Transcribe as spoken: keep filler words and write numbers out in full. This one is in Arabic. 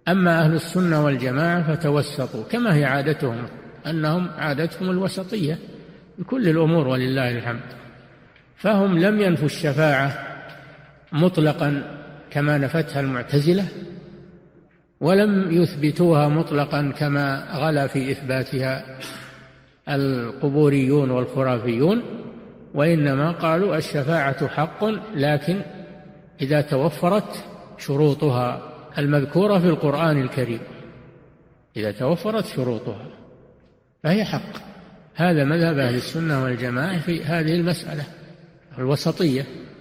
أما أهل السنة والجماعة فتوسطوا، كما هي عادتهم، أنهم عادتهم الوسطية بكل الأمور ولله الحمد. فهم لم ينفوا الشفاعة مطلقا كما نفتها المعتزلة، ولم يثبتوها مطلقا كما غلا في إثباتها القبوريون والخرافيون، وإنما قالوا الشفاعة حق، لكن إذا توفرت شروطها المذكورة في القرآن الكريم، إذا توفرت شروطها فهي حق. هذا مذهب أهل السنة والجماعة في هذه المسألة الوسطية.